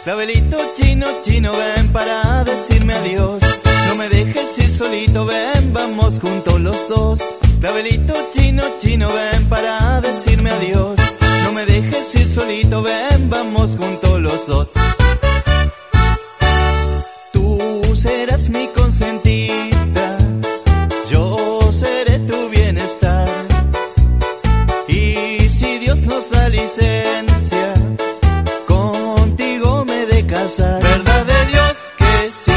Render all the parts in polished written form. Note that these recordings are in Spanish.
Clavelito chino, chino, ven para decirme adiós. No me dejes ir solito, ven, vamos juntos los dos. Clavelito chino, chino, ven para decirme adiós. No me dejes ir solito, ven, vamos juntos los dos. Tú serás mi consentida, yo seré tu bienestar. Y si Dios nos da licencia, contigo me he de casar. ¿Verdad de Dios que sí?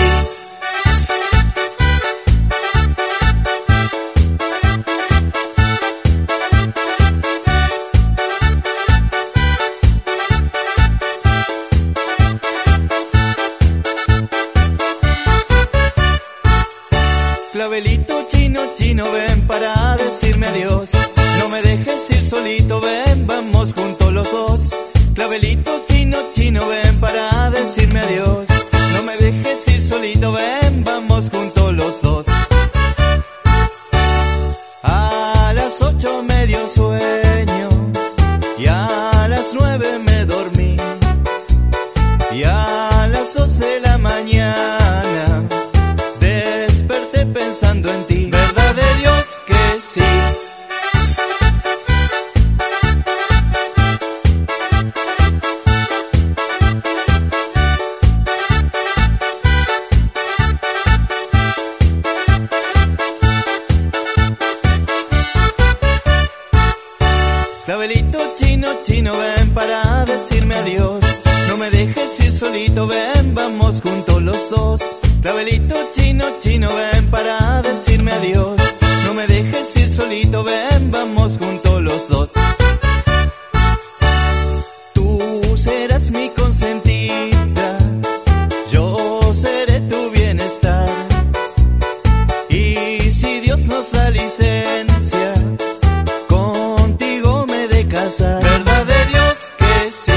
Clavelito chino, chino, ven para decirme adiós. No me dejes ir solito, ven, vamos juntos los dos. Clavelito chino, chino, ven para decirme adiós. No me dejes ir solito, ven, vamos juntos los dos. A las 8 me dio sueño y a las 9 me dormí. Y a las 12 de la mañana desperté pensando en ti. ¿Verdad de Dios que sí? Clavelito chino, chino, ven para decirme adiós. No me dejes ir solito, ven, vamos juntos los dos. Clavelito chino, chino, ven para decirme adiós. No me dejes ir solito, ven, vamos juntos los dos. Tú serás mi consentida, yo seré tu bienestar. Y si Dios nos da licencia, contigo me he de casar. ¿Verdad de Dios que sí?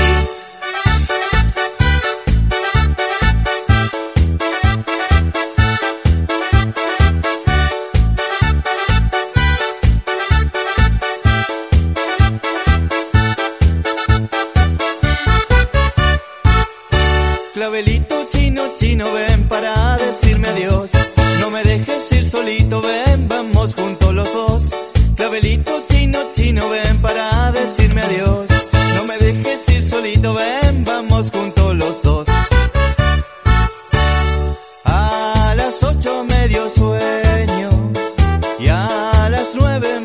Clavelito chino, chino, ven para decirme adiós. No me dejes ir solito, ven, vamos juntos los dos. Clavelito chino, chino, ven para decirme adiós. No me dejes ir solito, ven, vamos juntos los dos. A las 8 me dio sueño y a las 9